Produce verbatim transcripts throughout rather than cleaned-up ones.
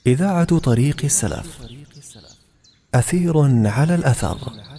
إذاعة طريق السلف. أثير على الأثر.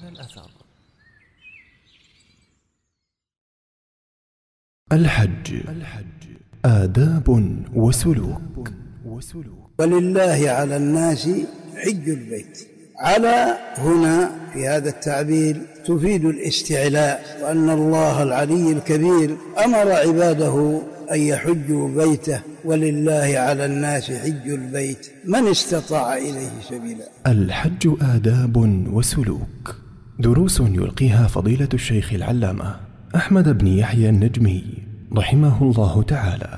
الحج آداب وسلوك. ولله على الناس حج البيت. على هنا في هذا التعبير تفيد الاستعلاء، وأن الله العلي الكبير أمر عباده أن يحجوا بيته، ولله على الناس حج البيت من استطاع إليه سبيلا. الحج آداب وسلوك، دروس يلقيها فضيلة الشيخ العلامة أحمد بن يحيى النجمي رحمه الله تعالى.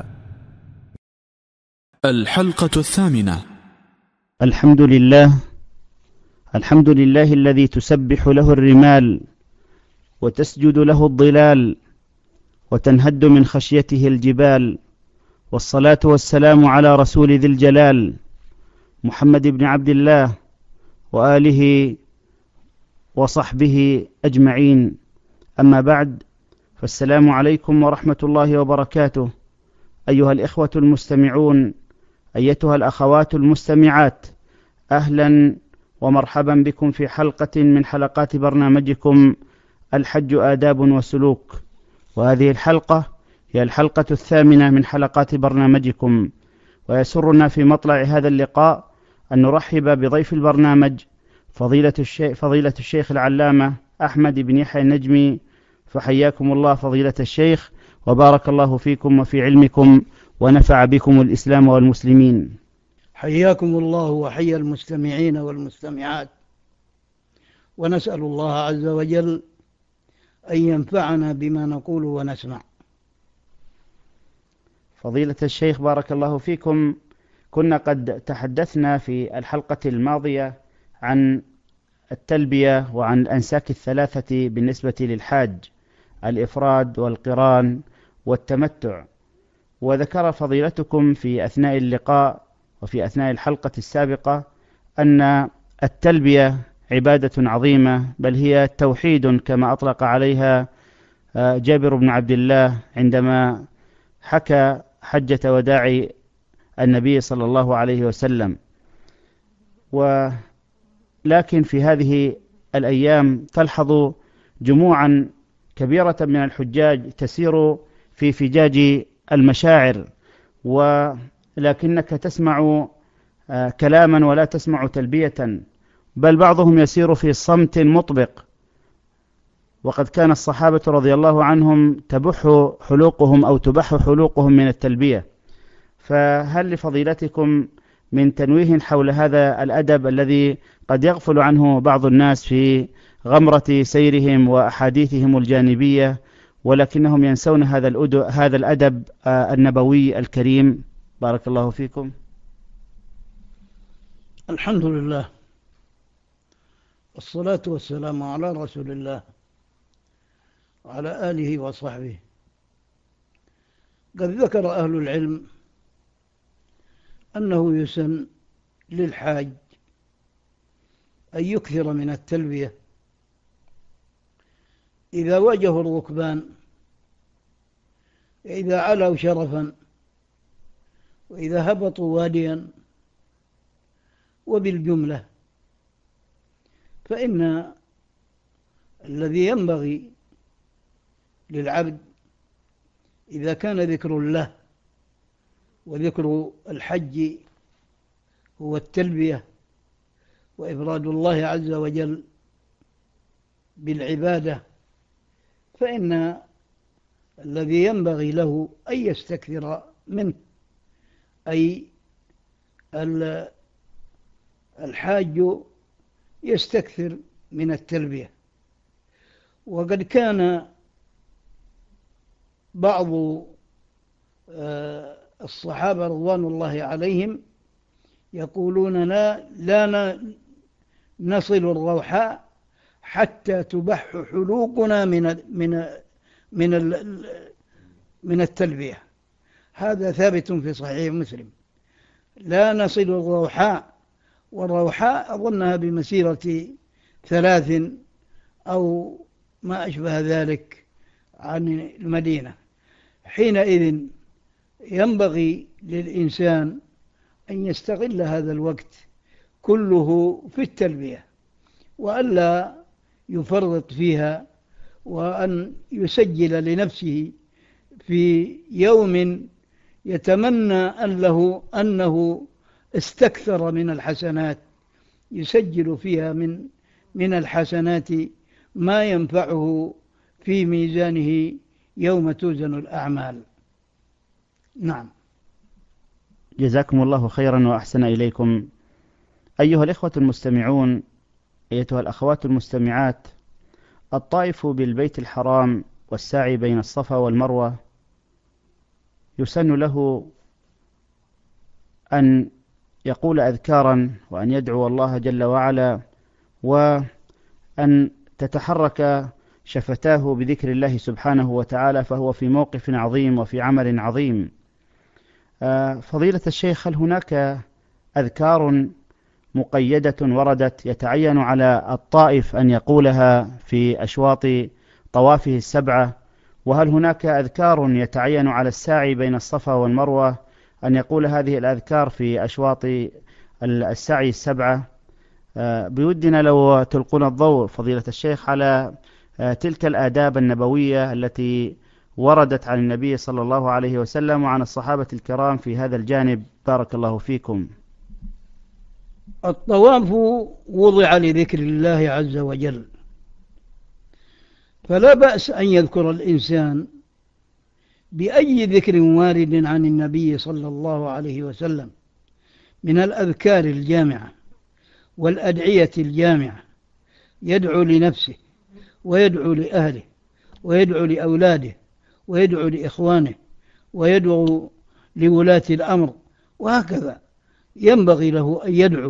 الحلقة الثامنة. الحمد لله الحمد لله الذي تسبح له الرمال وتسجد له الظلال وتنهد من خشيته الجبال، والصلاة والسلام على رسول ذي الجلال محمد بن عبد الله وآله وصحبه أجمعين. أما بعد، فالسلام عليكم ورحمة الله وبركاته، أيها الإخوة المستمعون، أيتها الأخوات المستمعات، أهلا ومرحبا بكم في حلقة من حلقات برنامجكم الحج آداب وسلوك. وهذه الحلقة هي الحلقة الثامنة من حلقات برنامجكم، ويسرنا في مطلع هذا اللقاء أن نرحب بضيف البرنامج فضيلة الشيخ, فضيلة الشيخ العلامة أحمد بن يحيى النجمي. فحياكم الله فضيلة الشيخ، وبارك الله فيكم وفي علمكم، ونفع بكم الإسلام والمسلمين. حياكم الله وحيا المستمعين والمستمعات، ونسأل الله عز وجل أن ينفعنا بما نقول ونسمع. فضيلة الشيخ بارك الله فيكم، كنا قد تحدثنا في الحلقة الماضية عن التلبية وعن الأنساك الثلاثة بالنسبة للحاج، الإفراد والقران والتمتع، وذكر فضيلتكم في أثناء اللقاء وفي أثناء الحلقة السابقة أن التلبية عبادة عظيمة، بل هي توحيد كما أطلق عليها جابر بن عبد الله عندما حكى حجة وداع النبي صلى الله عليه وسلم. ولكن في هذه الأيام تلحظ جموعا كبيرة من الحجاج تسير في فجاج المشاعر، ولكنك تسمع كلاما ولا تسمع تلبية، بل بعضهم يسير في صمت مطبق، وقد كان الصحابة رضي الله عنهم تبح حلوقهم أو تبح حلوقهم من التلبية. فهل لفضيلتكم من تنويه حول هذا الأدب الذي قد يغفل عنه بعض الناس في غمرة سيرهم وأحاديثهم الجانبية، ولكنهم ينسون هذا هذا الأدب النبوي الكريم؟ بارك الله فيكم. الحمد لله، والصلاة والسلام على رسول الله وعلى آله وصحبه. قد ذكر أهل العلم أنه يسن للحاج أن يكثر من التلبية إذا واجهوا الركبان، إذا علوا شرفا، وإذا هبطوا واديا. وبالجملة فإن الذي ينبغي للعبد إذا كان ذكر الله وذكر الحج هو التلبية وإفراد الله عز وجل بالعبادة، فإن الذي ينبغي له أن يستكثر منه، أي الحاج يستكثر من التلبية. وقد كان بعض الصحابة رضوان الله عليهم يقولون لا, لا نصل الروحاء حتى تبح حلوقنا من من من من التلبية. هذا ثابت في صحيح مسلم. لا نصل الروحاء، والروحاء أظنها بمسيرة ثلاث أو ما أشبه ذلك عن المدينة. حينئذ ينبغي للإنسان أن يستغل هذا الوقت كله في التلبية، وألا يفرط فيها، وأن يسجل لنفسه في يوم يتمنى أن له أنه استكثر من الحسنات، يسجل فيها من من الحسنات ما ينفعه في ميزانه يوم توزن الأعمال. نعم. جزاكم الله خيرا وأحسن إليكم. أيها الإخوة المستمعون، أيتها الأخوات المستمعات، الطائف بالبيت الحرام والسعي بين الصفا والمروة يسن له أن يقول أذكارا، وأن يدعو الله جل وعلا، وأن تتحرك شفتاه بذكر الله سبحانه وتعالى، فهو في موقف عظيم وفي عمل عظيم. فضيلة الشيخ، هل هناك أذكار مقيدة وردت يتعين على الطائف أن يقولها في أشواط طوافه السبعة؟ وهل هناك أذكار يتعين على الساعي بين الصفا والمروة أن يقول هذه الأذكار في أشواط السعي السبعة؟ بودنا لو تلقون الضوء فضيلة الشيخ على تلك الآداب النبوية التي وردت عن النبي صلى الله عليه وسلم وعن الصحابة الكرام في هذا الجانب، بارك الله فيكم. الطواف وضع لذكر الله عز وجل، فلا بأس أن يذكر الإنسان بأي ذكر وارد عن النبي صلى الله عليه وسلم من الأذكار الجامعة والأدعية الجامعة، يدعو لنفسه ويدعو لأهله ويدعو لأولاده ويدعو لإخوانه ويدعو لولاة الأمر، وهكذا ينبغي له أن يدعو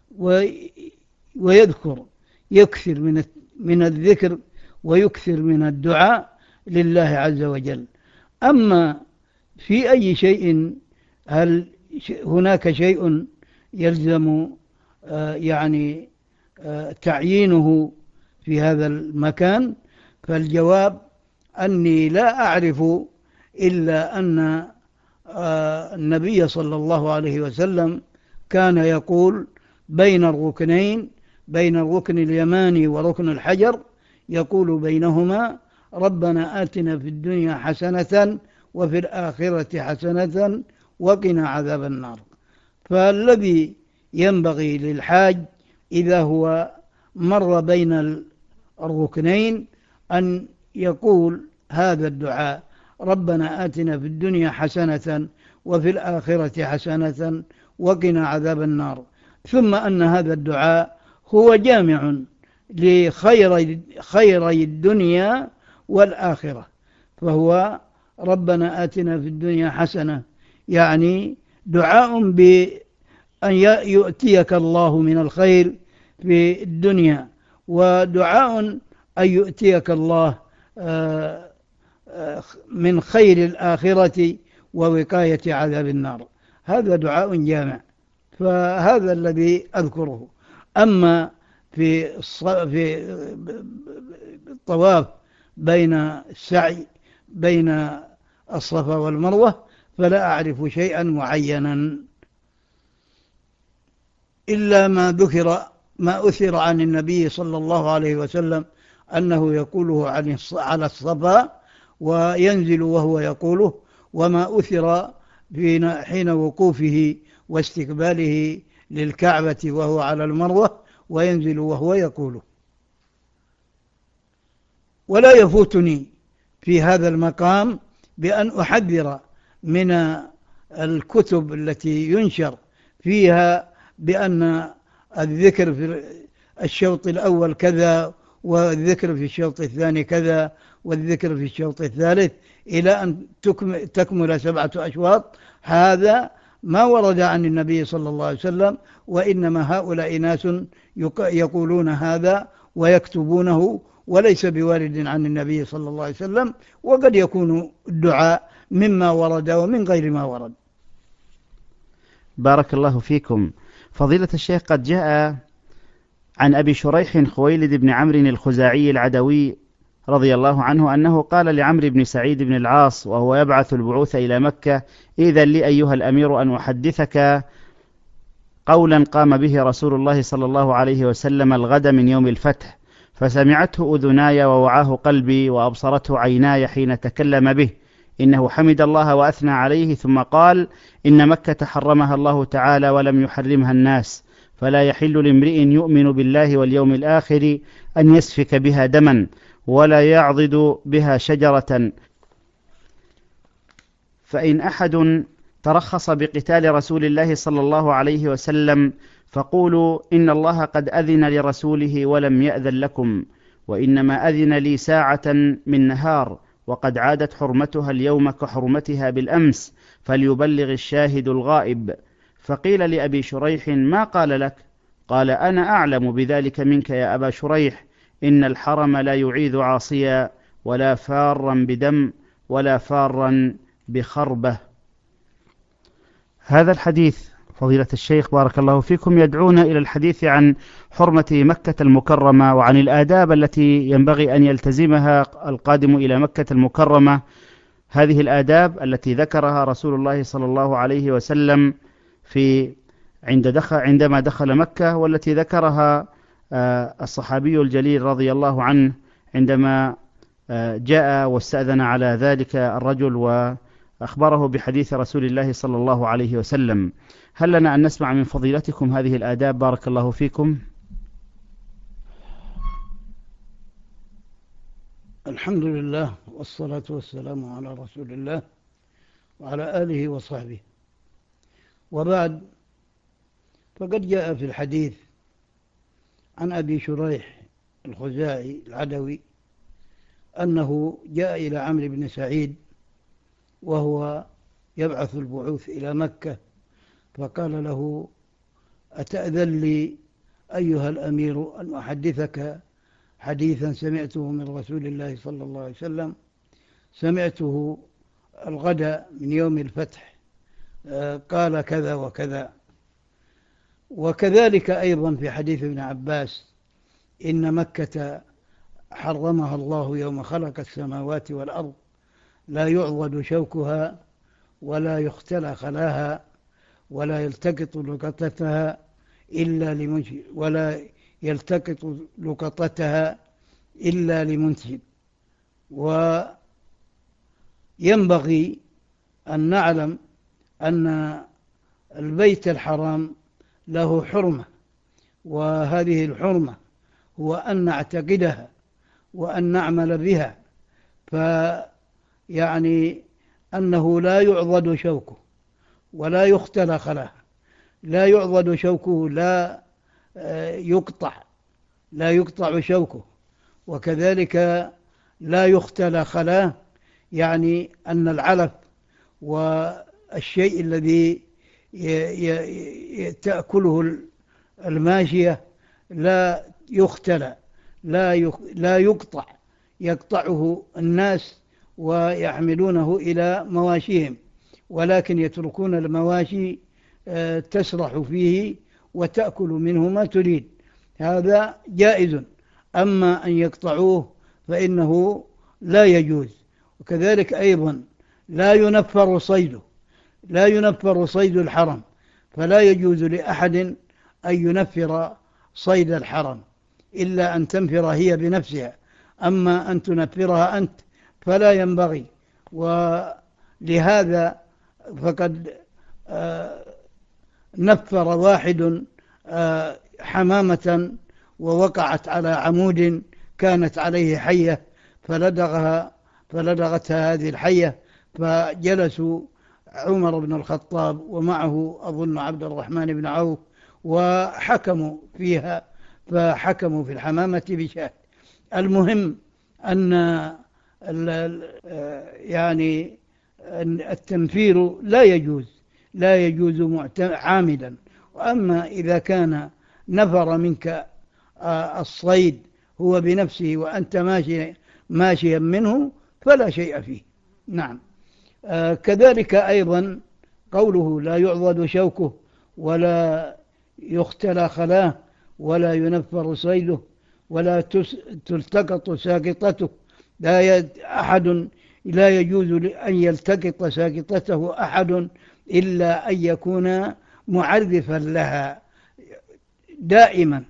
ويذكر، يكثر من من الذكر ويكثر من الدعاء لله عز وجل. أما في أي شيء، هل هناك شيء يلزم يعني تعيينه في هذا المكان؟ فالجواب أني لا أعرف إلا أن النبي صلى الله عليه وسلم كان يقول بين الركنين، بين الركن اليماني وركن الحجر، يقول بينهما ربنا آتنا في الدنيا حسنة وفي الآخرة حسنة وقنا عذاب النار. فالذي ينبغي للحاج إذا هو مر بين الركنين أن يقول هذا الدعاء ربنا آتنا في الدنيا حسنة وفي الآخرة حسنة وقنا عذاب النار، ثم أن هذا الدعاء هو جامع لخير خيري الدنيا والآخرة، فهو ربنا آتنا في الدنيا حسنة، يعني دعاء بأن يؤتيك الله من الخير في الدنيا، ودعاء أن يؤتيك الله من خير الآخرة ووقاية عذاب النار. هذا دعاء جامع، فهذا الذي أذكره. أما في في الطواف بين السعي بين الصفا والمروة فلا أعرف شيئا معينا إلا ما ذكر ما أثر عن النبي صلى الله عليه وسلم أنه يقوله على الصفا وينزل وهو يقوله، وما أثر حين وقوفه واستقباله للكعبة وهو على المروة وينزل وهو يقوله. ولا يفوتني في هذا المقام بأن أحذر من الكتب التي ينشر فيها بأن الذكر في الشوط الأول كذا، والذكر في الشوط الثاني كذا، والذكر في الشوط الثالث، إلى أن تكمل سبعة أشواط. هذا ما ورد عن النبي صلى الله عليه وسلم، وإنما هؤلاء ناس يقولون هذا ويكتبونه، وليس بوارد عن النبي صلى الله عليه وسلم، وقد يكون الدعاء مما ورد ومن غير ما ورد. بارك الله فيكم. فضيلة الشيخ، قد جاء عن أبي شريح خويلد بن عمرو الخزاعي العدوي رضي الله عنه أنه قال لعمرو بن سعيد بن العاص وهو يبعث البعوث إلى مكة: إذن لي أيها الأمير أن أحدثك قولا قام به رسول الله صلى الله عليه وسلم الغد من يوم الفتح، فسمعته أذناي ووعاه قلبي وأبصرته عيناي حين تكلم به، إنه حمد الله وأثنى عليه، ثم قال: إن مكة حرمها الله تعالى ولم يحرمها الناس، فلا يحل لامرئ يؤمن بالله واليوم الآخر أن يسفك بها دما ولا يعضد بها شجرة، فإن أحد ترخص بقتال رسول الله صلى الله عليه وسلم فقولوا إن الله قد أذن لرسوله ولم يأذن لكم، وإنما أذن لي ساعة من نهار، وقد عادت حرمتها اليوم كحرمتها بالأمس، فليبلغ الشاهد الغائب. فقيل لأبي شريح: ما قال لك؟ قال: أنا أعلم بذلك منك يا أبا شريح، إن الحرم لا يعيذ عاصيا ولا فارا بدم ولا فارا بخربة. هذا الحديث فضيلة الشيخ بارك الله فيكم يدعونا إلى الحديث عن حرمة مكة المكرمة وعن الآداب التي ينبغي أن يلتزمها القادم إلى مكة المكرمة. هذه الآداب التي ذكرها رسول الله صلى الله عليه وسلم في عند دخل عندما دخل مكة، والتي ذكرها الصحابي الجليل رضي الله عنه عندما جاء واستأذن على ذلك الرجل وأخبره بحديث رسول الله صلى الله عليه وسلم. هل لنا أن نسمع من فضيلتكم هذه الآداب بارك الله فيكم؟ الحمد لله والصلاة والسلام على رسول الله وعلى آله وصحبه، وبعد، فقد جاء في الحديث عن أبي شريح الخزاعي العدوي أنه جاء إلى عمرو بن سعيد وهو يبعث البعوث إلى مكة، فقال له: أتأذن لي أيها الأمير أن أحدثك حديثا سمعته من رسول الله صلى الله عليه وسلم، سمعته الغد من يوم الفتح، قال كذا وكذا. وكذلك أيضا في حديث ابن عباس: إن مكة حرمها الله يوم خلق السماوات والأرض، لا يعضد شوكها ولا يختلى خلاها ولا يلتقط لقطتها إلا لمنشد ولا يلتقط لقطتها إلا لمنشد. وينبغي أن نعلم أن البيت الحرام له حرمة، وهذه الحرمة هو أن نعتقدها وأن نعمل بها، فيعني أنه لا يعضد شوكه ولا يختلى خلاه، لا يعضد شوكه، لا يقطع لا يقطع شوكه، وكذلك لا يختلى خلاه، يعني أن العلف والشيء الذي تأكله الماشية لا يختلى، لا يقطع، يقطعه الناس ويحملونه إلى مواشيهم، ولكن يتركون المواشي تسرح فيه وتأكل منه ما تريد، هذا جائز. أما أن يقطعوه فإنه لا يجوز. وكذلك أيضا لا ينفر صيده، لا ينفر صيد الحرم، فلا يجوز لأحد أن ينفر صيد الحرم إلا أن تنفر هي بنفسها، أما أن تنفرها أنت فلا ينبغي. ولهذا فقد نفر واحد حمامة ووقعت على عمود كانت عليه حية فلدغها فلدغتها هذه الحية، فجلسوا عمر بن الخطاب ومعه أظن عبد الرحمن بن عوف وحكموا فيها، فحكموا في الحمامة بشاة. المهم أن يعني التنفير لا يجوز لا يجوز عامدا. وأما إذا كان نفر منك الصيد هو بنفسه وأنت ماشي ماشيا منه فلا شيء فيه. نعم. كذلك أيضا قوله: لا يعضد شوكه ولا يختلى خلاه ولا ينفر صيده ولا تلتقط ساقطته، لا أحد لا يجوز أن يلتقط ساقطته أحد إلا أن يكون معرفا لها دائما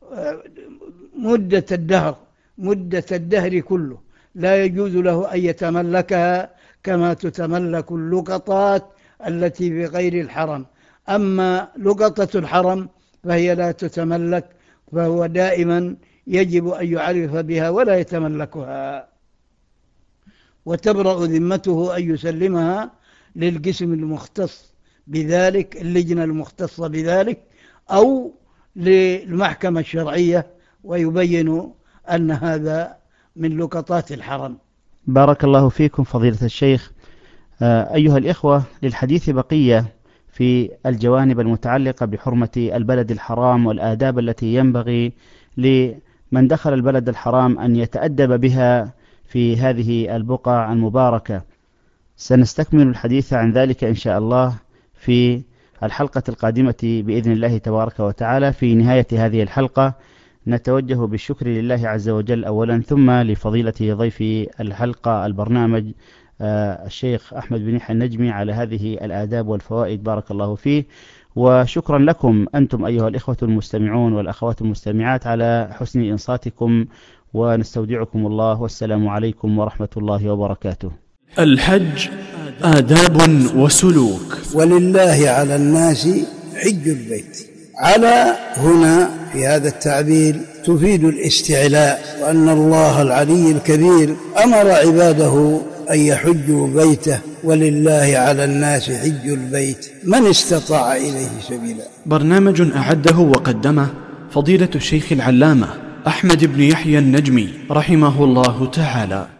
مدة الدهر مدة الدهر كله، لا يجوز له أن يتملكها كما تتملك اللقطات التي في غير الحرم. أما لقطة الحرم فهي لا تتملك، فهو دائما يجب أن يعرف بها ولا يتملكها، وتبرأ ذمته أن يسلمها للقسم المختص بذلك، اللجنة المختصة بذلك، أو للمحكمة الشرعية، ويبين أن هذا من لقطات الحرم. بارك الله فيكم فضيلة الشيخ. أيها الإخوة، للحديث بقية في الجوانب المتعلقة بحرمة البلد الحرام والآداب التي ينبغي لمن دخل البلد الحرام أن يتأدب بها في هذه البقعة المباركة. سنستكمل الحديث عن ذلك إن شاء الله في الحلقة القادمة بإذن الله تبارك وتعالى. في نهاية هذه الحلقة نتوجه بالشكر لله عز وجل أولا، ثم لفضيلة ضيف الحلقة البرنامج الشيخ أحمد بن يحيى النجمي على هذه الآداب والفوائد، بارك الله فيه. وشكرا لكم أنتم أيها الإخوة المستمعون والأخوات المستمعات على حسن إنصاتكم، ونستودعكم الله، والسلام عليكم ورحمة الله وبركاته. الحج آداب وسلوك. ولله على الناس حج البيت. على هنا في هذا التعبير تفيد الاستعلاء، وأن الله العلي الكبير أمر عباده أن يحجوا بيته، ولله على الناس حج البيت من استطاع إليه سبيلا. برنامج أعده وقدمه فضيلة الشيخ العلامة أحمد بن يحيى النجمي رحمه الله تعالى.